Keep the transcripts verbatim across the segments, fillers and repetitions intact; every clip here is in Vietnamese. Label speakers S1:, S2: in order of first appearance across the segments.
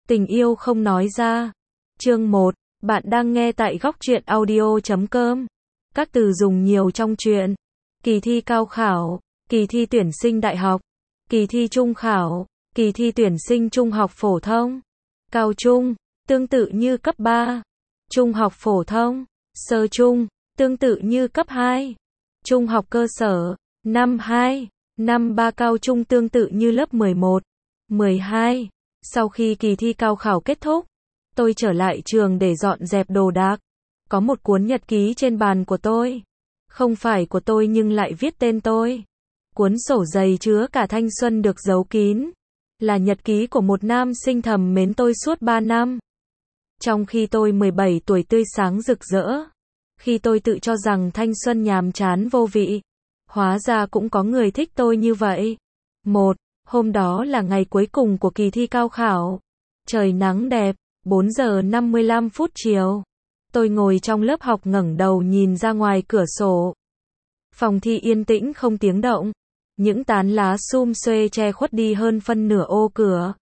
S1: Tình yêu không nói ra. Chương một. Bạn đang nghe tại góc truyện audio chấm com. Các từ dùng nhiều trong truyện. Kỳ thi cao khảo, kỳ thi tuyển sinh đại học, kỳ thi trung khảo, kỳ thi tuyển sinh trung học phổ thông, cao trung, tương tự như cấp ba, trung học phổ thông, sơ trung, tương tự như cấp hai, trung học cơ sở, năm hai, năm ba, cao trung tương tự như lớp mười một, mười hai. Sau khi kỳ thi cao khảo kết thúc, tôi trở lại trường để dọn dẹp đồ đạc. Có một cuốn nhật ký trên bàn của tôi. Không phải của tôi nhưng lại viết tên tôi. Cuốn sổ dày chứa cả thanh xuân được giấu kín. Là nhật ký của một nam sinh thầm mến tôi suốt ba năm. Trong khi tôi mười bảy tuổi tươi sáng rực rỡ. Khi tôi tự cho rằng thanh xuân nhàm chán vô vị. Hóa ra cũng có người thích tôi như vậy. Một. Hôm đó là ngày cuối cùng của kỳ thi cao khảo. Trời nắng đẹp, bốn giờ năm mươi lăm phút chiều. Tôi ngồi trong lớp học ngẩng đầu nhìn ra ngoài cửa sổ. Phòng thi yên tĩnh không tiếng động. Những tán lá sum xuê che khuất đi hơn phân nửa ô cửa.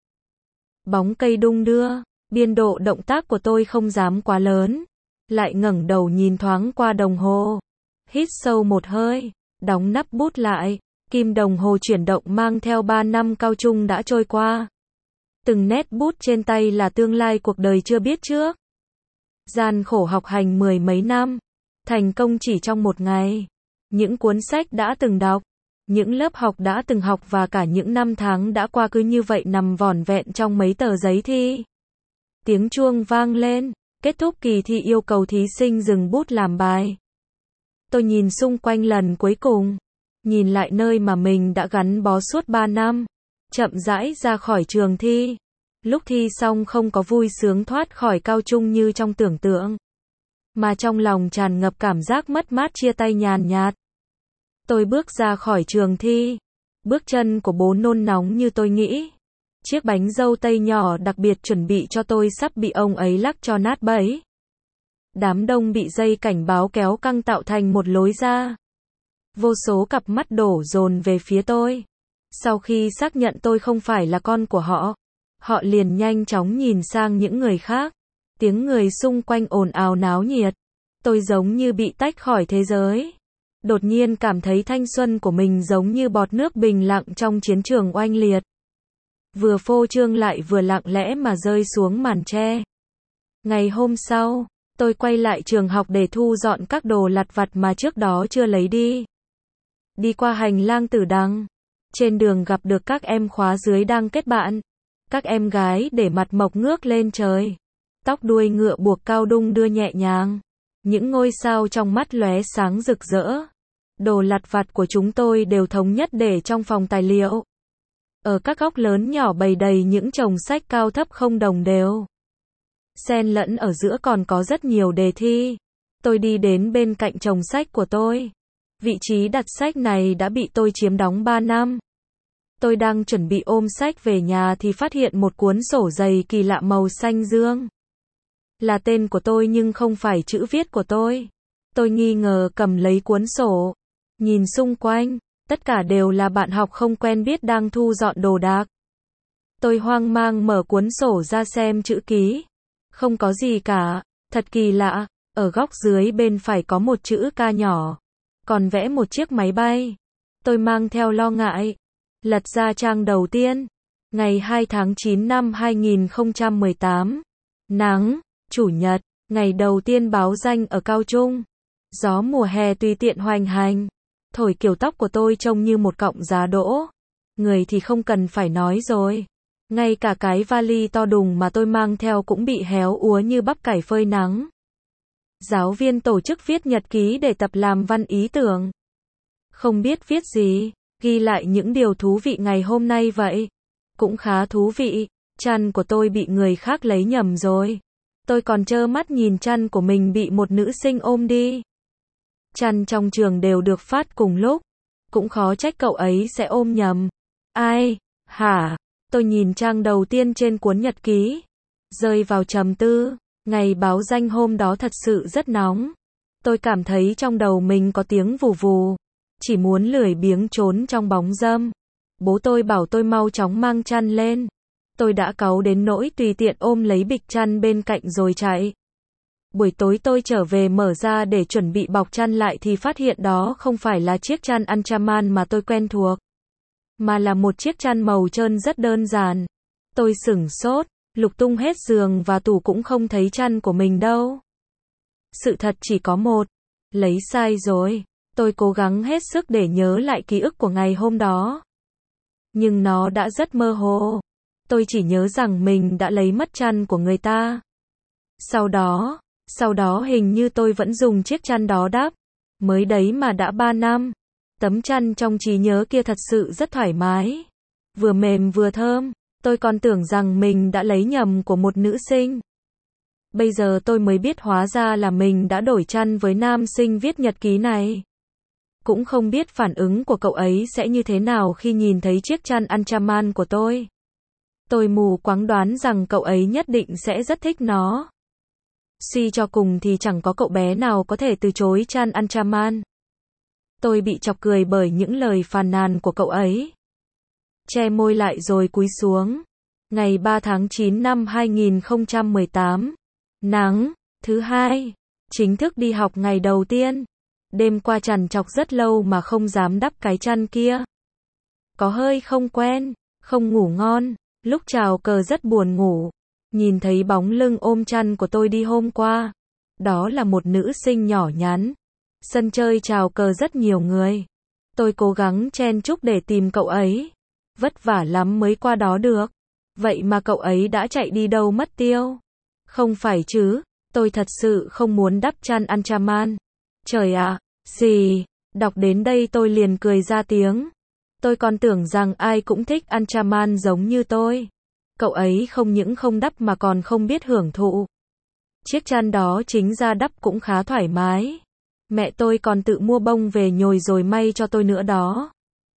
S1: Bóng cây đung đưa, biên độ động tác của tôi không dám quá lớn. Lại ngẩng đầu nhìn thoáng qua đồng hồ. Hít sâu một hơi, đóng nắp bút lại. Kim đồng hồ chuyển động mang theo ba năm cao trung đã trôi qua. Từng nét bút trên tay là tương lai cuộc đời chưa biết trước. Gian khổ học hành mười mấy năm, thành công chỉ trong một ngày. Những cuốn sách đã từng đọc, những lớp học đã từng học và cả những năm tháng đã qua cứ như vậy nằm vỏn vẹn trong mấy tờ giấy thi. Tiếng chuông vang lên, kết thúc kỳ thi yêu cầu thí sinh dừng bút làm bài. Tôi nhìn xung quanh lần cuối cùng. Nhìn lại nơi mà mình đã gắn bó suốt ba năm. Chậm rãi ra khỏi trường thi. Lúc thi xong không có vui sướng thoát khỏi cao trung như trong tưởng tượng. Mà trong lòng tràn ngập cảm giác mất mát chia tay nhàn nhạt. Tôi bước ra khỏi trường thi. Bước chân của bố nôn nóng như tôi nghĩ. Chiếc bánh dâu tây nhỏ đặc biệt chuẩn bị cho tôi sắp bị ông ấy lắc cho nát bấy. Đám đông bị dây cảnh báo kéo căng tạo thành một lối ra. Vô số cặp mắt đổ dồn về phía tôi. Sau khi xác nhận tôi không phải là con của họ, họ liền nhanh chóng nhìn sang những người khác. Tiếng người xung quanh ồn ào náo nhiệt. Tôi giống như bị tách khỏi thế giới. Đột nhiên cảm thấy thanh xuân của mình giống như bọt nước bình lặng trong chiến trường oanh liệt. Vừa phô trương lại vừa lặng lẽ mà rơi xuống màn tre. Ngày hôm sau, tôi quay lại trường học để thu dọn các đồ lặt vặt mà trước đó chưa lấy đi. Đi qua hành lang tử đằng. Trên đường gặp được các em khóa dưới đang kết bạn. Các em gái để mặt mộc ngước lên trời. Tóc đuôi ngựa buộc cao đung đưa nhẹ nhàng. Những ngôi sao trong mắt lóe sáng rực rỡ. Đồ lặt vặt của chúng tôi đều thống nhất để trong phòng tài liệu. Ở các góc lớn nhỏ bày đầy những chồng sách cao thấp không đồng đều. Xen lẫn ở giữa còn có rất nhiều đề thi. Tôi đi đến bên cạnh chồng sách của tôi. Vị trí đặt sách này đã bị tôi chiếm đóng ba năm. Tôi đang chuẩn bị ôm sách về nhà thì phát hiện một cuốn sổ dày kỳ lạ màu xanh dương. Là tên của tôi nhưng không phải chữ viết của tôi. Tôi nghi ngờ cầm lấy cuốn sổ. Nhìn xung quanh, tất cả đều là bạn học không quen biết đang thu dọn đồ đạc. Tôi hoang mang mở cuốn sổ ra xem chữ ký. Không có gì cả, thật kỳ lạ, ở góc dưới bên phải có một chữ K nhỏ. Còn vẽ một chiếc máy bay. Tôi mang theo lo ngại. Lật ra trang đầu tiên. Ngày hai tháng chín năm hai nghìn không trăm mười tám. Nắng, chủ nhật, ngày đầu tiên báo danh ở cao trung. Gió mùa hè tùy tiện hoành hành. Thổi kiểu tóc của tôi trông như một cọng giá đỗ. Người thì không cần phải nói rồi. Ngay cả cái vali to đùng mà tôi mang theo cũng bị héo úa như bắp cải phơi nắng. Giáo viên tổ chức viết nhật ký để tập làm văn ý tưởng. Không biết viết gì, ghi lại những điều thú vị ngày hôm nay vậy. Cũng khá thú vị, chăn của tôi bị người khác lấy nhầm rồi. Tôi còn trơ mắt nhìn chăn của mình bị một nữ sinh ôm đi. Chăn trong trường đều được phát cùng lúc. Cũng khó trách cậu ấy sẽ ôm nhầm. Ai, hả? Tôi nhìn trang đầu tiên trên cuốn nhật ký. Rơi vào trầm tư. Ngày báo danh hôm đó thật sự rất nóng. Tôi cảm thấy trong đầu mình có tiếng vù vù. Chỉ muốn lười biếng trốn trong bóng râm. Bố tôi bảo tôi mau chóng mang chăn lên. Tôi đã cáu đến nỗi tùy tiện ôm lấy bịch chăn bên cạnh rồi chạy. Buổi tối tôi trở về mở ra để chuẩn bị bọc chăn lại thì phát hiện đó không phải là chiếc chăn Anchaman mà tôi quen thuộc, mà là một chiếc chăn màu trơn rất đơn giản. Tôi sửng sốt, lục tung hết giường và tủ cũng không thấy chăn của mình đâu. Sự thật chỉ có một, lấy sai rồi. Tôi cố gắng hết sức để nhớ lại ký ức của ngày hôm đó, nhưng nó đã rất mơ hồ. Tôi chỉ nhớ rằng mình đã lấy mất chăn của người ta. Sau đó, sau đó hình như tôi vẫn dùng chiếc chăn đó đắp. Mới đấy mà đã ba năm. Tấm chăn trong trí nhớ kia thật sự rất thoải mái, vừa mềm vừa thơm. Tôi còn tưởng rằng mình đã lấy nhầm của một nữ sinh. Bây giờ tôi mới biết hóa ra là mình đã đổi chăn với nam sinh viết nhật ký này. Cũng không biết phản ứng của cậu ấy sẽ như thế nào khi nhìn thấy chiếc chăn Anchaman của tôi. Tôi mù quáng đoán rằng cậu ấy nhất định sẽ rất thích nó. Suy cho cùng thì chẳng có cậu bé nào có thể từ chối chăn Anchaman. Tôi bị chọc cười bởi những lời phàn nàn của cậu ấy. Che môi lại rồi cúi xuống. Ngày ba tháng chín năm hai nghìn không trăm mười tám. Nắng, thứ hai. Chính thức đi học ngày đầu tiên. Đêm qua trằn trọc rất lâu mà không dám đắp cái chăn kia. Có hơi không quen, không ngủ ngon. Lúc chào cờ rất buồn ngủ. Nhìn thấy bóng lưng ôm chăn của tôi đi hôm qua. Đó là một nữ sinh nhỏ nhắn. Sân chơi chào cờ rất nhiều người. Tôi cố gắng chen chúc để tìm cậu ấy. Vất vả lắm mới qua đó được. Vậy mà cậu ấy đã chạy đi đâu mất tiêu. Không phải chứ, tôi thật sự không muốn đắp chăn Anchaman. Trời ạ, gì? Đọc đến đây tôi liền cười ra tiếng. Tôi còn tưởng rằng ai cũng thích Anchaman giống như tôi. Cậu ấy không những không đắp mà còn không biết hưởng thụ. Chiếc chăn đó chính ra đắp cũng khá thoải mái. Mẹ tôi còn tự mua bông về nhồi rồi may cho tôi nữa đó.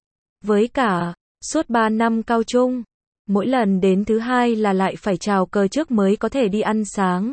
S1: Với cả, suốt ba năm cao trung, mỗi lần đến thứ hai là lại phải chào cờ trước mới có thể đi ăn sáng.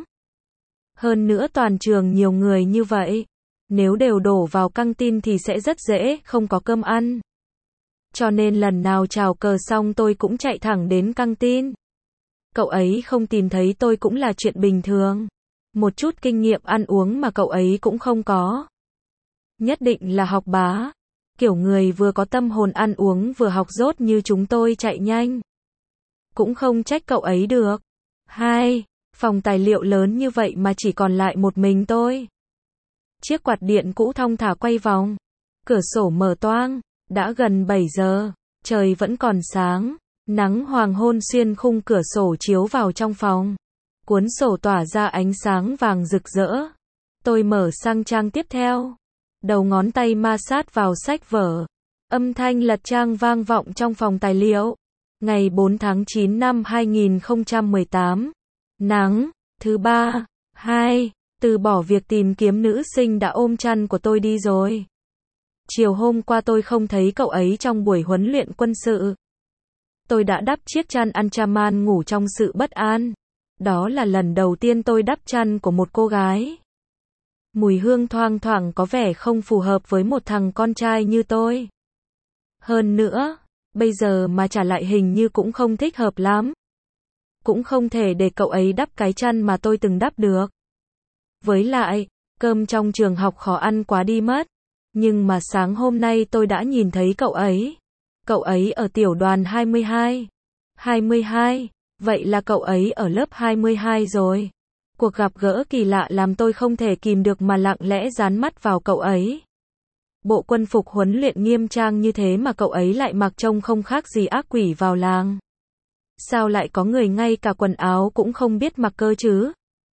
S1: Hơn nữa toàn trường nhiều người như vậy. Nếu đều đổ vào căng tin thì sẽ rất dễ không có cơm ăn. Cho nên lần nào chào cờ xong tôi cũng chạy thẳng đến căng tin. Cậu ấy không tìm thấy tôi cũng là chuyện bình thường. Một chút kinh nghiệm ăn uống mà cậu ấy cũng không có. Nhất định là học bá. Kiểu người vừa có tâm hồn ăn uống vừa học dốt như chúng tôi chạy nhanh. Cũng không trách cậu ấy được. Hai, phòng tài liệu lớn như vậy mà chỉ còn lại một mình tôi. Chiếc quạt điện cũ thong thả quay vòng. Cửa sổ mở toang. Đã gần bảy giờ. Trời vẫn còn sáng. Nắng hoàng hôn xuyên khung cửa sổ chiếu vào trong phòng. Cuốn sổ tỏa ra ánh sáng vàng rực rỡ. Tôi mở sang trang tiếp theo. Đầu ngón tay ma sát vào sách vở. Âm thanh lật trang vang vọng trong phòng tài liệu. Ngày bốn tháng chín năm hai nghìn không trăm mười tám. Nắng, thứ ba. Hai. Từ bỏ việc tìm kiếm nữ sinh đã ôm chăn của tôi đi rồi. Chiều hôm qua tôi không thấy cậu ấy trong buổi huấn luyện quân sự. Tôi đã đắp chiếc chăn Anchaman ngủ trong sự bất an. Đó là lần đầu tiên tôi đắp chăn của một cô gái. Mùi hương thoang thoảng có vẻ không phù hợp với một thằng con trai như tôi. Hơn nữa, bây giờ mà trả lại hình như cũng không thích hợp lắm. Cũng không thể để cậu ấy đắp cái chăn mà tôi từng đắp được. Với lại, cơm trong trường học khó ăn quá đi mất. Nhưng mà sáng hôm nay tôi đã nhìn thấy cậu ấy. Cậu ấy ở tiểu đoàn hai mươi hai. hai mươi hai, vậy là cậu ấy ở lớp hai mươi hai rồi. Cuộc gặp gỡ kỳ lạ làm tôi không thể kìm được mà lặng lẽ dán mắt vào cậu ấy. Bộ quân phục huấn luyện nghiêm trang như thế mà cậu ấy lại mặc trông không khác gì ác quỷ vào làng. Sao lại có người ngay cả quần áo cũng không biết mặc cơ chứ?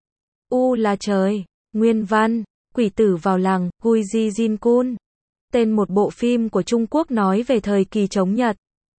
S1: U là trời, nguyên văn, quỷ tử vào làng, Guiji Jin-kun. Tên một bộ phim của Trung Quốc nói về thời kỳ chống Nhật.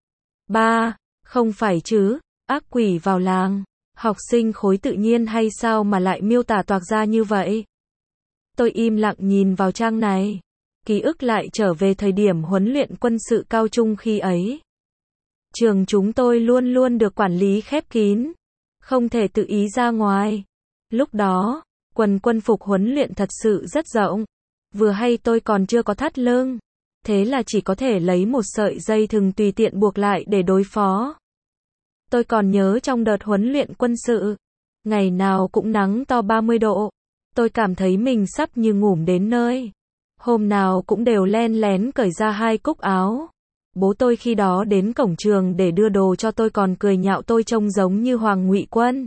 S1: ba. Không phải chứ, ác quỷ vào làng. Học sinh khối tự nhiên hay sao mà lại miêu tả toạc ra như vậy? Tôi im lặng nhìn vào trang này. Ký ức lại trở về thời điểm huấn luyện quân sự cao trung khi ấy. Trường chúng tôi luôn luôn được quản lý khép kín. Không thể tự ý ra ngoài. Lúc đó, quần quân phục huấn luyện thật sự rất rộng. Vừa hay tôi còn chưa có thắt lưng. Thế là chỉ có thể lấy một sợi dây thừng tùy tiện buộc lại để đối phó. Tôi còn nhớ trong đợt huấn luyện quân sự, ngày nào cũng nắng to ba mươi độ. Tôi cảm thấy mình sắp như ngủm đến nơi. Hôm nào cũng đều len lén cởi ra hai cúc áo. Bố tôi khi đó đến cổng trường để đưa đồ cho tôi còn cười nhạo tôi trông giống như Hoàng Ngụy Quân.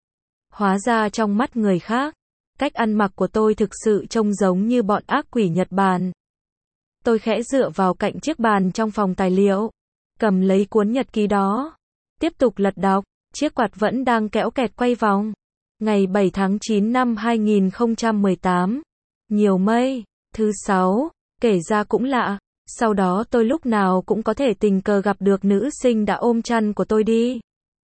S1: Hóa ra trong mắt người khác, cách ăn mặc của tôi thực sự trông giống như bọn ác quỷ Nhật Bản. Tôi khẽ dựa vào cạnh chiếc bàn trong phòng tài liệu, cầm lấy cuốn nhật ký đó, tiếp tục lật đọc, chiếc quạt vẫn đang kéo kẹt quay vòng. Ngày bảy tháng chín năm hai nghìn không trăm mười tám, nhiều mây, thứ sáu, kể ra cũng lạ, sau đó tôi lúc nào cũng có thể tình cờ gặp được nữ sinh đã ôm chăn của tôi đi.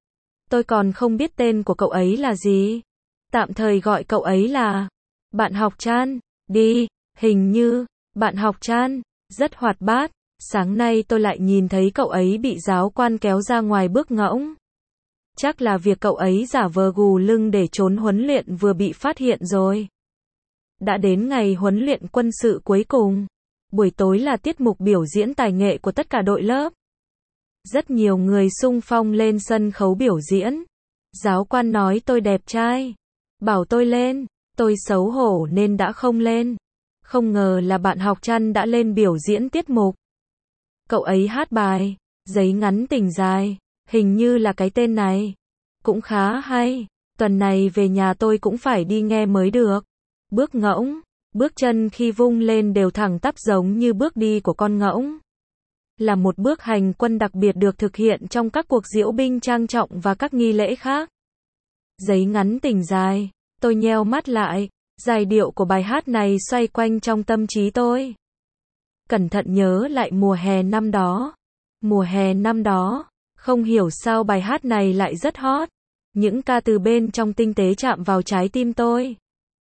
S1: Tôi còn không biết tên của cậu ấy là gì, tạm thời gọi cậu ấy là bạn học Chan, đi, hình như, bạn học Chan, rất hoạt bát. Sáng nay tôi lại nhìn thấy cậu ấy bị giáo quan kéo ra ngoài bước ngỗng. Chắc là việc cậu ấy giả vờ gù lưng để trốn huấn luyện vừa bị phát hiện rồi. Đã đến ngày huấn luyện quân sự cuối cùng. Buổi tối là tiết mục biểu diễn tài nghệ của tất cả đội lớp. Rất nhiều người xung phong lên sân khấu biểu diễn. Giáo quan nói tôi đẹp trai, bảo tôi lên, tôi xấu hổ nên đã không lên. Không ngờ là bạn học Chan đã lên biểu diễn tiết mục. Cậu ấy hát bài Giấy ngắn tình dài, hình như là cái tên này. Cũng khá hay, tuần này về nhà tôi cũng phải đi nghe mới được. Bước ngỗng, bước chân khi vung lên đều thẳng tắp giống như bước đi của con ngỗng. Là một bước hành quân đặc biệt được thực hiện trong các cuộc diễu binh trang trọng và các nghi lễ khác. Giấy ngắn tình dài, tôi nheo mắt lại, giai điệu của bài hát này xoay quanh trong tâm trí tôi. Cẩn thận nhớ lại mùa hè năm đó. Mùa hè năm đó, không hiểu sao bài hát này lại rất hot. Những ca từ bên trong tinh tế chạm vào trái tim tôi.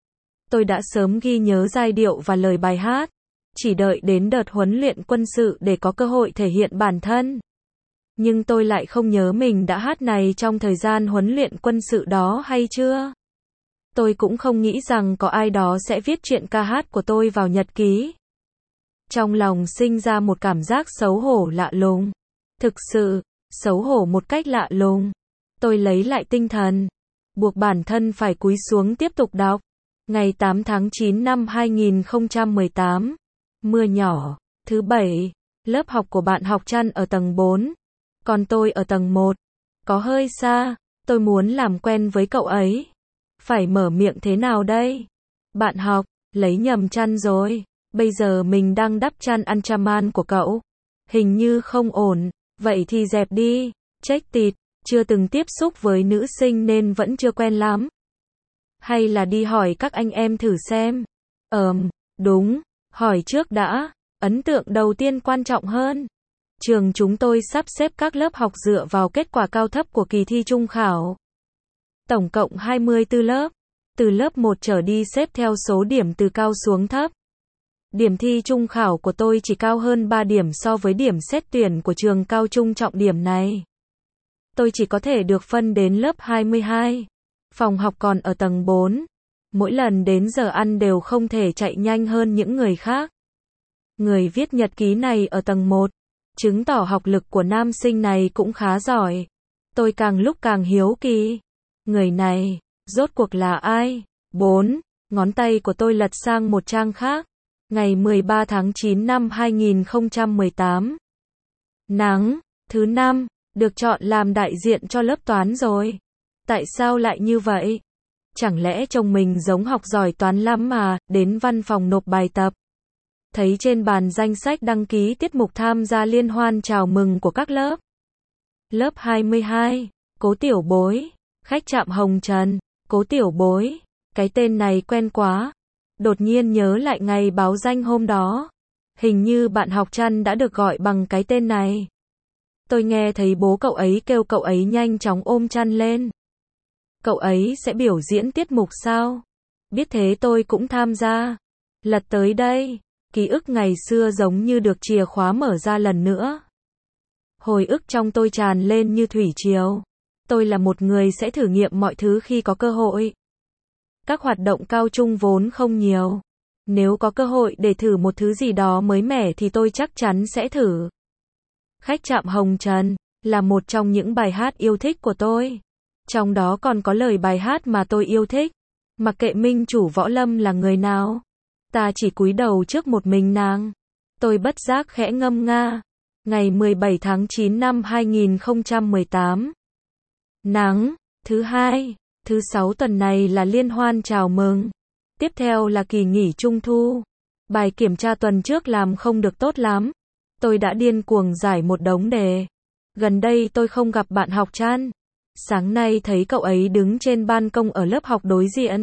S1: Tôi đã sớm ghi nhớ giai điệu và lời bài hát, chỉ đợi đến đợt huấn luyện quân sự để có cơ hội thể hiện bản thân. Nhưng tôi lại không nhớ mình đã hát này trong thời gian huấn luyện quân sự đó hay chưa. Tôi cũng không nghĩ rằng có ai đó sẽ viết chuyện ca hát của tôi vào nhật ký. Trong lòng sinh ra một cảm giác xấu hổ lạ lùng. Thực sự, xấu hổ một cách lạ lùng. Tôi lấy lại tinh thần, buộc bản thân phải cúi xuống tiếp tục đọc. Ngày tám tháng chín năm hai nghìn không trăm mười tám, mưa nhỏ, thứ bảy, lớp học của bạn học Chan ở tầng bốn, còn tôi ở tầng một. Có hơi xa, tôi muốn làm quen với cậu ấy. Phải mở miệng thế nào đây? Bạn học, lấy nhầm chăn rồi. Bây giờ mình đang đắp chăn Anchaman của cậu. Hình như không ổn, vậy thì dẹp đi. Chết tịt, chưa từng tiếp xúc với nữ sinh nên vẫn chưa quen lắm. Hay là đi hỏi các anh em thử xem. Ờm, đúng, hỏi trước đã. Ấn tượng đầu tiên quan trọng hơn. Trường chúng tôi sắp xếp các lớp học dựa vào kết quả cao thấp của kỳ thi trung khảo. Tổng cộng hai mươi tư lớp. Từ lớp một trở đi xếp theo số điểm từ cao xuống thấp. Điểm thi trung khảo của tôi chỉ cao hơn ba điểm so với điểm xét tuyển của trường cao trung trọng điểm này. Tôi chỉ có thể được phân đến lớp hai mươi hai. Phòng học còn ở tầng bốn. Mỗi lần đến giờ ăn đều không thể chạy nhanh hơn những người khác. Người viết nhật ký này ở tầng một, chứng tỏ học lực của nam sinh này cũng khá giỏi. Tôi càng lúc càng hiếu kỳ. Người này, rốt cuộc là ai? bốn. Ngón tay của tôi lật sang một trang khác. Ngày mười ba tháng chín năm hai nghìn không trăm mười tám. Nắng, thứ năm, được chọn làm đại diện cho lớp toán rồi. Tại sao lại như vậy? Chẳng lẽ chồng mình giống học giỏi toán lắm mà, đến văn phòng nộp bài tập. Thấy trên bàn danh sách đăng ký tiết mục tham gia liên hoan chào mừng của các lớp. Lớp hai mươi hai, Cố Tiểu Bối, khách trạm Hồng Trần, Cố Tiểu Bối, cái tên này quen quá. Đột nhiên nhớ lại ngày báo danh hôm đó. Hình như bạn học Chan đã được gọi bằng cái tên này. Tôi nghe thấy bố cậu ấy kêu cậu ấy nhanh chóng ôm Chan lên. Cậu ấy sẽ biểu diễn tiết mục sao? Biết thế tôi cũng tham gia. Lật tới đây, ký ức ngày xưa giống như được chìa khóa mở ra lần nữa. Hồi ức trong tôi tràn lên như thủy triều. Tôi là một người sẽ thử nghiệm mọi thứ khi có cơ hội. Các hoạt động cao trung vốn không nhiều. Nếu có cơ hội để thử một thứ gì đó mới mẻ thì tôi chắc chắn sẽ thử. Khách trạm Hồng Trần, là một trong những bài hát yêu thích của tôi. Trong đó còn có lời bài hát mà tôi yêu thích. Mặc kệ minh chủ Võ Lâm là người nào, ta chỉ cúi đầu trước một mình nàng. Tôi bất giác khẽ ngâm nga. Ngày mười bảy tháng chín năm hai nghìn không trăm mười tám. Nắng, thứ hai, thứ sáu tuần này là liên hoan chào mừng. Tiếp theo là kỳ nghỉ trung thu. Bài kiểm tra tuần trước làm không được tốt lắm. Tôi đã điên cuồng giải một đống đề. Gần đây tôi không gặp bạn học Chan. Sáng nay thấy cậu ấy đứng trên ban công ở lớp học đối diện.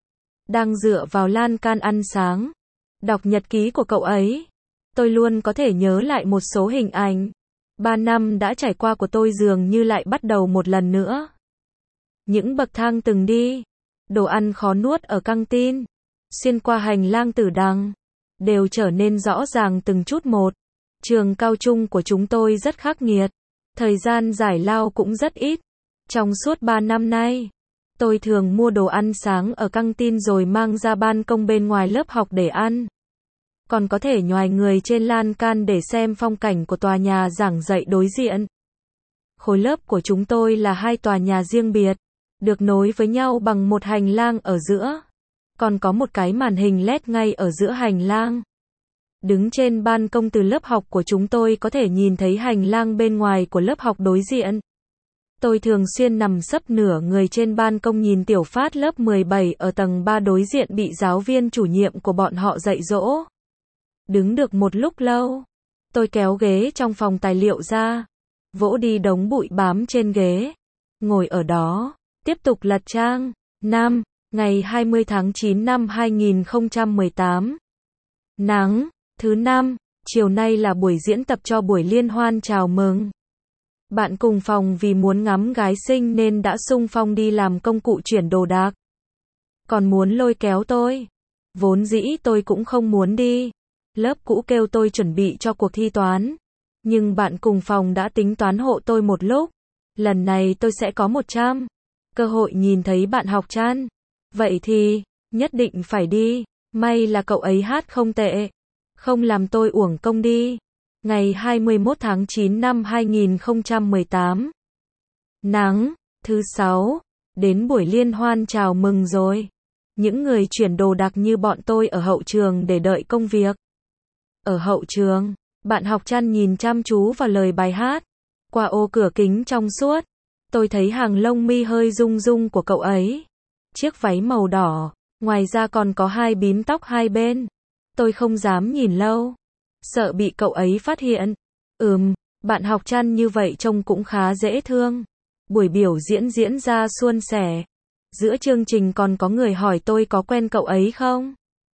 S1: Đang dựa vào lan can ăn sáng. Đọc nhật ký của cậu ấy. Tôi luôn có thể nhớ lại một số hình ảnh. Ba năm đã trải qua của tôi dường như lại bắt đầu một lần nữa. Những bậc thang từng đi. Đồ ăn khó nuốt ở căng tin. Xuyên qua hành lang tử đằng. Đều trở nên rõ ràng từng chút một. Trường cao trung của chúng tôi rất khắc nghiệt. Thời gian giải lao cũng rất ít. Trong suốt ba năm nay, tôi thường mua đồ ăn sáng ở căng tin rồi mang ra ban công bên ngoài lớp học để ăn. Còn có thể nhoài người trên lan can để xem phong cảnh của tòa nhà giảng dạy đối diện. Khối lớp của chúng tôi là hai tòa nhà riêng biệt, được nối với nhau bằng một hành lang ở giữa. Còn có một cái màn hình led ngay ở giữa hành lang. Đứng trên ban công từ lớp học của chúng tôi có thể nhìn thấy hành lang bên ngoài của lớp học đối diện. Tôi thường xuyên nằm sấp nửa người trên ban công nhìn tiểu phát lớp mười bảy ở tầng ba đối diện bị giáo viên chủ nhiệm của bọn họ dạy dỗ. Đứng được một lúc lâu, tôi kéo ghế trong phòng tài liệu ra, vỗ đi đống bụi bám trên ghế, ngồi ở đó, tiếp tục lật trang. Năm, ngày hai mươi tháng chín năm hai nghìn không trăm mười tám. Nắng, thứ năm, chiều nay là buổi diễn tập cho buổi liên hoan chào mừng. Bạn cùng phòng vì muốn ngắm gái xinh nên đã xung phong đi làm công cụ chuyển đồ đạc. Còn muốn lôi kéo tôi. Vốn dĩ tôi cũng không muốn đi. Lớp cũ kêu tôi chuẩn bị cho cuộc thi toán. Nhưng bạn cùng phòng đã tính toán hộ tôi một lúc. Lần này tôi sẽ có một trăm cơ hội nhìn thấy bạn học Chan. Vậy thì, nhất định phải đi. May là cậu ấy hát không tệ. Không làm tôi uổng công đi. Ngày hai mươi mốt tháng chín năm hai nghìn không trăm mười tám. Nắng, thứ sáu, đến buổi liên hoan chào mừng rồi. Những người chuyển đồ đạc như bọn tôi ở hậu trường để đợi công việc. Ở hậu trường, bạn học Chan nhìn chăm chú vào lời bài hát. Qua ô cửa kính trong suốt, tôi thấy hàng lông mi hơi rung rung của cậu ấy. Chiếc váy màu đỏ, ngoài ra còn có hai bím tóc hai bên. Tôi không dám nhìn lâu. Sợ bị cậu ấy phát hiện. Ừm, bạn học Chan như vậy trông cũng khá dễ thương. Buổi biểu diễn diễn ra suôn sẻ. Giữa chương trình còn có người hỏi tôi có quen cậu ấy không?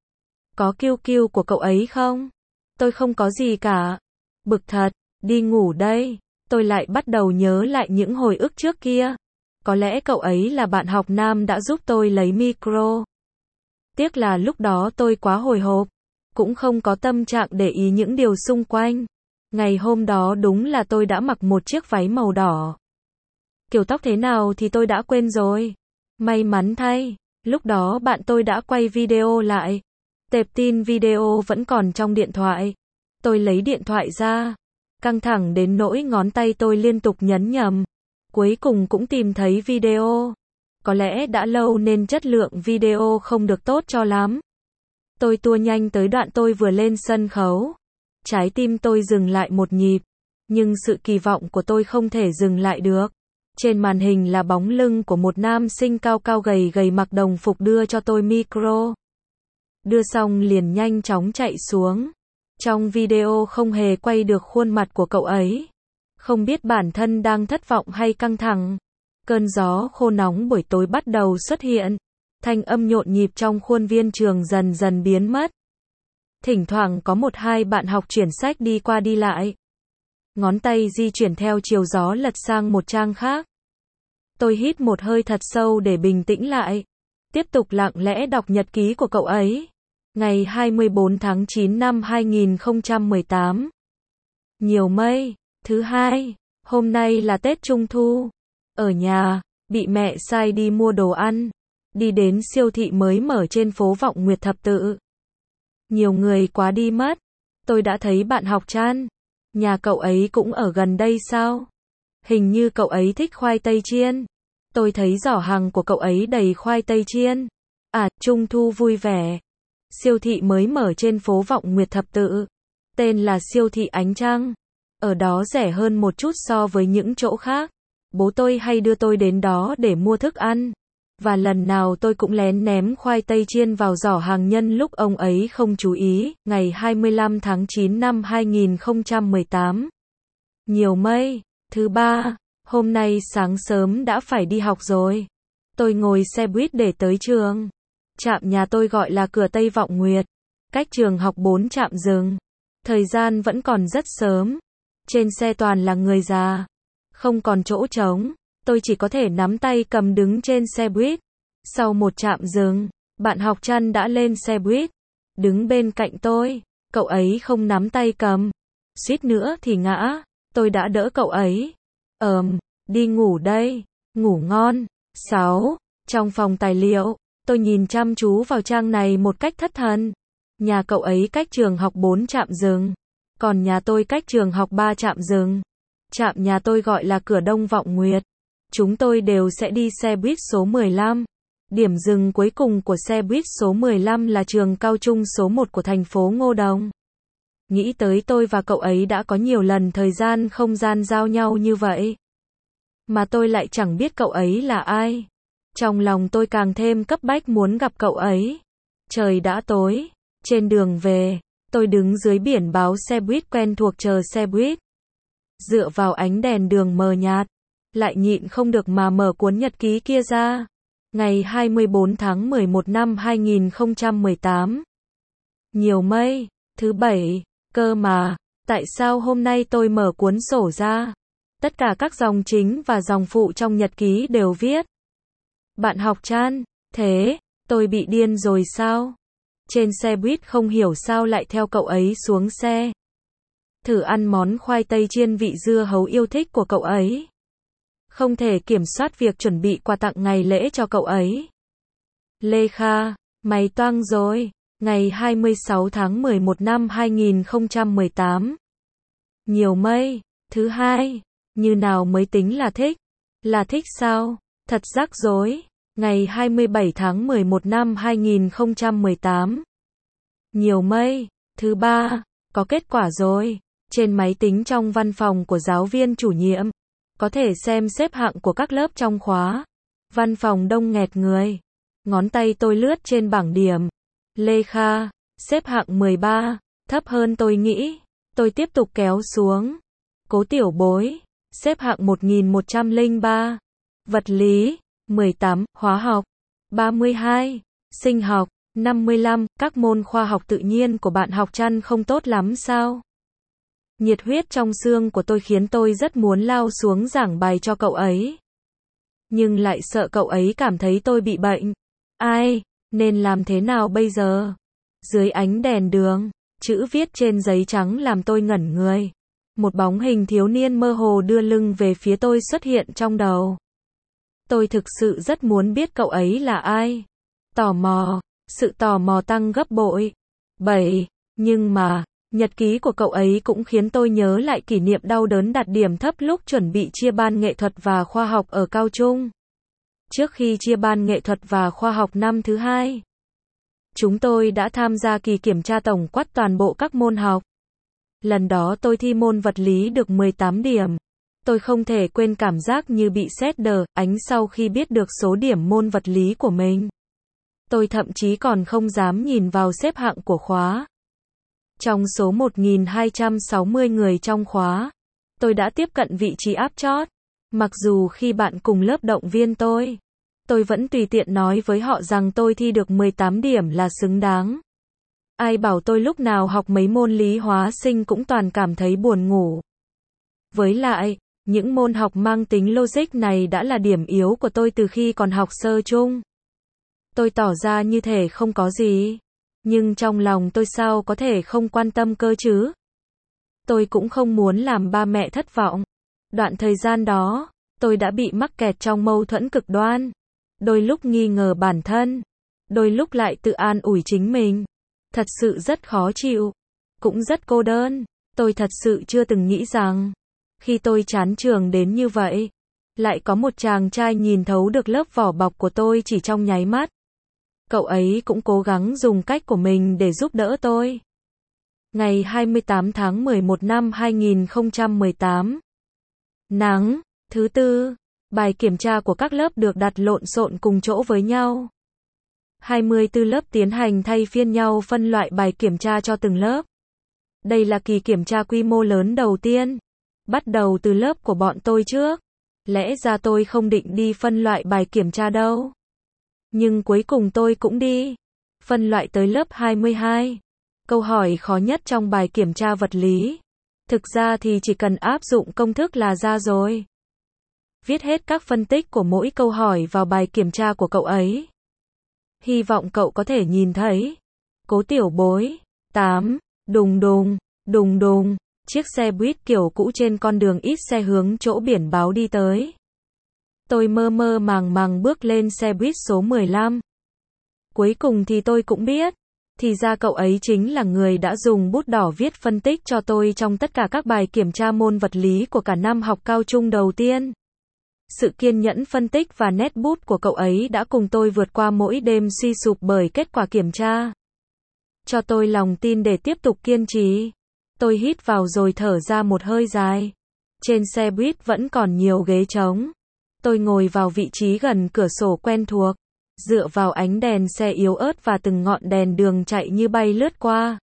S1: Có kiu kiu của cậu ấy không? Tôi không có gì cả. Bực thật, đi ngủ đây. Tôi lại bắt đầu nhớ lại những hồi ức trước kia. Có lẽ cậu ấy là bạn học nam đã giúp tôi lấy micro. Tiếc là lúc đó tôi quá hồi hộp. Cũng không có tâm trạng để ý những điều xung quanh. Ngày hôm đó đúng là tôi đã mặc một chiếc váy màu đỏ. Kiểu tóc thế nào thì tôi đã quên rồi. May mắn thay, lúc đó bạn tôi đã quay video lại. Tệp tin video vẫn còn trong điện thoại. Tôi lấy điện thoại ra. Căng thẳng đến nỗi ngón tay tôi liên tục nhấn nhầm. Cuối cùng cũng tìm thấy video. Có lẽ đã lâu nên chất lượng video không được tốt cho lắm. Tôi tua nhanh tới đoạn tôi vừa lên sân khấu. Trái tim tôi dừng lại một nhịp. Nhưng sự kỳ vọng của tôi không thể dừng lại được. Trên màn hình là bóng lưng của một nam sinh cao cao gầy gầy mặc đồng phục đưa cho tôi micro. Đưa xong liền nhanh chóng chạy xuống. Trong video không hề quay được khuôn mặt của cậu ấy. Không biết bản thân đang thất vọng hay căng thẳng. Cơn gió khô nóng buổi tối bắt đầu xuất hiện. Thanh âm nhộn nhịp trong khuôn viên trường dần dần biến mất. Thỉnh thoảng có một hai bạn học chuyển sách đi qua đi lại. Ngón tay di chuyển theo chiều gió lật sang một trang khác. Tôi hít một hơi thật sâu để bình tĩnh lại. Tiếp tục lặng lẽ đọc nhật ký của cậu ấy. Ngày hai mươi bốn tháng chín năm hai nghìn không trăm mười tám. Nhiều mây. Thứ hai, hôm nay là Tết Trung Thu. Ở nhà, bị mẹ sai đi mua đồ ăn. Đi đến siêu thị mới mở trên phố Vọng Nguyệt Thập Tự. Nhiều người quá đi mất. Tôi đã thấy bạn học Chan. Nhà cậu ấy cũng ở gần đây sao? Hình như cậu ấy thích khoai tây chiên. Tôi thấy giỏ hàng của cậu ấy đầy khoai tây chiên. À, Trung thu vui vẻ. Siêu thị mới mở trên phố Vọng Nguyệt Thập Tự. Tên là siêu thị Ánh Trăng. Ở đó rẻ hơn một chút so với những chỗ khác. Bố tôi hay đưa tôi đến đó để mua thức ăn. Và lần nào tôi cũng lén ném khoai tây chiên vào giỏ hàng nhân lúc ông ấy không chú ý. Ngày hai mươi lăm tháng chín năm hai nghìn không trăm mười tám. Nhiều mây. Thứ ba. Hôm nay sáng sớm đã phải đi học rồi. Tôi ngồi xe buýt để tới trường. Trạm nhà tôi gọi là cửa Tây Vọng Nguyệt. Cách trường học bốn trạm dừng. Thời gian vẫn còn rất sớm. Trên xe toàn là người già. Không còn chỗ trống. Tôi chỉ có thể nắm tay cầm đứng trên xe buýt. Sau một trạm dừng, bạn học Trăn đã lên xe buýt. Đứng bên cạnh tôi. Cậu ấy không nắm tay cầm. Suýt nữa thì ngã. Tôi đã đỡ cậu ấy. Ờm, đi ngủ đây. Ngủ ngon. sáu. Trong phòng tài liệu, tôi nhìn chăm chú vào trang này một cách thất thần. Nhà cậu ấy cách trường học bốn trạm dừng. Còn nhà tôi cách trường học ba trạm dừng. Trạm nhà tôi gọi là cửa Đông Vọng Nguyệt. Chúng tôi đều sẽ đi xe buýt số mười lăm. Điểm dừng cuối cùng của xe buýt số mười lăm là trường cao trung số một của thành phố Ngô Đồng. Nghĩ tới tôi và cậu ấy đã có nhiều lần thời gian không gian giao nhau như vậy. Mà tôi lại chẳng biết cậu ấy là ai. Trong lòng tôi càng thêm cấp bách muốn gặp cậu ấy. Trời đã tối. Trên đường về, tôi đứng dưới biển báo xe buýt quen thuộc chờ xe buýt. Dựa vào ánh đèn đường mờ nhạt, lại nhịn không được mà mở cuốn nhật ký kia ra. Ngày hai mươi bốn tháng mười một năm hai nghìn không trăm mười tám. Nhiều mây. Thứ bảy. Cơ mà, tại sao hôm nay tôi mở cuốn sổ ra? Tất cả các dòng chính và dòng phụ trong nhật ký đều viết. Bạn học Trăn, thế, tôi bị điên rồi sao? Trên xe buýt không hiểu sao lại theo cậu ấy xuống xe. Thử ăn món khoai tây chiên vị dưa hấu yêu thích của cậu ấy. Không thể kiểm soát việc chuẩn bị quà tặng ngày lễ cho cậu ấy. Lê Kha, mày toang rồi. Ngày hai mươi sáu tháng mười một năm hai nghìn không trăm mười tám. Nhiều mây. Thứ hai. Như nào mới tính là thích? Là thích sao? Thật rắc rối. Ngày hai mươi bảy tháng mười một năm hai nghìn không trăm mười tám. Nhiều mây. Thứ ba. Có kết quả rồi. Trên máy tính trong văn phòng của giáo viên chủ nhiệm. Có thể xem xếp hạng của các lớp trong khóa. Văn phòng đông nghẹt người. Ngón tay tôi lướt trên bảng điểm. Lê Kha, xếp hạng mười ba, thấp hơn tôi nghĩ. Tôi tiếp tục kéo xuống. Cố Tiểu Bối, xếp hạng một nghìn một trăm lẻ ba. Vật lý, mười tám, hóa học, ba mươi hai, sinh học, năm mươi lăm, các môn khoa học tự nhiên của bạn học Trăn không tốt lắm sao? Nhiệt huyết trong xương của tôi khiến tôi rất muốn lao xuống giảng bài cho cậu ấy. Nhưng lại sợ cậu ấy cảm thấy tôi bị bệnh. Ai, nên làm thế nào bây giờ? Dưới ánh đèn đường, chữ viết trên giấy trắng làm tôi ngẩn người. Một bóng hình thiếu niên mơ hồ đưa lưng về phía tôi xuất hiện trong đầu. Tôi thực sự rất muốn biết cậu ấy là ai. Tò mò, sự tò mò tăng gấp bội. bảy. Nhưng mà, nhật ký của cậu ấy cũng khiến tôi nhớ lại kỷ niệm đau đớn đạt điểm thấp lúc chuẩn bị chia ban nghệ thuật và khoa học ở cao trung. Trước khi chia ban nghệ thuật và khoa học năm thứ hai, chúng tôi đã tham gia kỳ kiểm tra tổng quát toàn bộ các môn học. Lần đó tôi thi môn vật lý được mười tám điểm. Tôi không thể quên cảm giác như bị sét đờ ánh sau khi biết được số điểm môn vật lý của mình. Tôi thậm chí còn không dám nhìn vào xếp hạng của khóa. Trong số một nghìn hai trăm sáu mươi người trong khóa, tôi đã tiếp cận vị trí áp chót. Mặc dù khi bạn cùng lớp động viên tôi, tôi vẫn tùy tiện nói với họ rằng tôi thi được mười tám điểm là xứng đáng. Ai bảo tôi lúc nào học mấy môn lý hóa sinh cũng toàn cảm thấy buồn ngủ. Với lại, những môn học mang tính logic này đã là điểm yếu của tôi từ khi còn học sơ chung. Tôi tỏ ra như thể không có gì. Nhưng trong lòng tôi sao có thể không quan tâm cơ chứ? Tôi cũng không muốn làm ba mẹ thất vọng. Đoạn thời gian đó, tôi đã bị mắc kẹt trong mâu thuẫn cực đoan. Đôi lúc nghi ngờ bản thân, đôi lúc lại tự an ủi chính mình. Thật sự rất khó chịu, cũng rất cô đơn. Tôi thật sự chưa từng nghĩ rằng Khi tôi chán trường đến như vậy, lại có một chàng trai nhìn thấu được lớp vỏ bọc của tôi chỉ trong nháy mắt. Cậu ấy cũng cố gắng dùng cách của mình để giúp đỡ tôi. Ngày hai mươi tám tháng mười một năm hai nghìn không trăm mười tám. Nắng, thứ tư, bài kiểm tra của các lớp được đặt lộn xộn cùng chỗ với nhau. hai mươi tư lớp tiến hành thay phiên nhau phân loại bài kiểm tra cho từng lớp. Đây là kỳ kiểm tra quy mô lớn đầu tiên. Bắt đầu từ lớp của bọn tôi trước. Lẽ ra tôi không định đi phân loại bài kiểm tra đâu. Nhưng cuối cùng tôi cũng đi. Phân loại tới lớp hai mươi hai. Câu hỏi khó nhất trong bài kiểm tra vật lý. Thực ra thì chỉ cần áp dụng công thức là ra rồi. Viết hết các phân tích của mỗi câu hỏi vào bài kiểm tra của cậu ấy. Hy vọng cậu có thể nhìn thấy. Cố tiểu bối. tám. Đùng đùng, đùng đùng. Chiếc xe buýt kiểu cũ trên con đường ít xe hướng chỗ biển báo đi tới. Tôi mơ mơ màng màng bước lên xe buýt số mười lăm. Cuối cùng thì tôi cũng biết. Thì ra cậu ấy chính là người đã dùng bút đỏ viết phân tích cho tôi trong tất cả các bài kiểm tra môn vật lý của cả năm học cao trung đầu tiên. Sự kiên nhẫn phân tích và nét bút của cậu ấy đã cùng tôi vượt qua mỗi đêm suy sụp bởi kết quả kiểm tra. Cho tôi lòng tin để tiếp tục kiên trì. Tôi hít vào rồi thở ra một hơi dài. Trên xe buýt vẫn còn nhiều ghế trống. Tôi ngồi vào vị trí gần cửa sổ quen thuộc. Dựa vào ánh đèn xe yếu ớt và từng ngọn đèn đường chạy như bay lướt qua.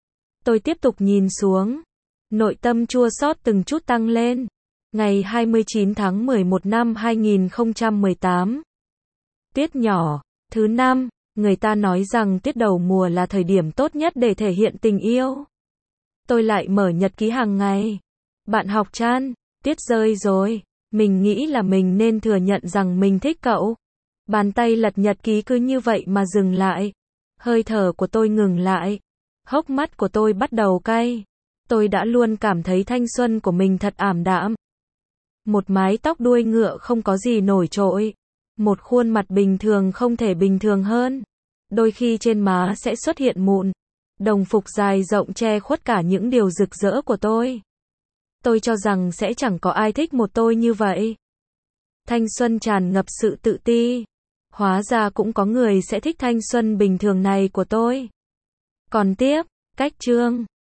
S1: Tôi tiếp tục nhìn xuống. Nội tâm chua xót từng chút tăng lên. Ngày hai mươi chín tháng mười một năm hai nghìn không trăm mười tám. Tiết nhỏ, thứ năm. Người ta nói rằng tiết đầu mùa là thời điểm tốt nhất để thể hiện tình yêu. Tôi lại mở nhật ký hàng ngày. Bạn học Chan, tiết rơi rồi. Mình nghĩ là mình nên thừa nhận rằng mình thích cậu. Bàn tay lật nhật ký cứ như vậy mà dừng lại. Hơi thở của tôi ngừng lại. Hốc mắt của tôi bắt đầu cay. Tôi đã luôn cảm thấy thanh xuân của mình thật ảm đạm. Một mái tóc đuôi ngựa không có gì nổi trội. Một khuôn mặt bình thường không thể bình thường hơn. Đôi khi trên má sẽ xuất hiện mụn. Đồng phục dài rộng che khuất cả những điều rực rỡ của tôi. Tôi cho rằng sẽ chẳng có ai thích một tôi như vậy. Thanh xuân tràn ngập sự tự ti. Hóa ra cũng có người sẽ thích thanh xuân bình thường này của tôi. Còn tiếp, cách chương.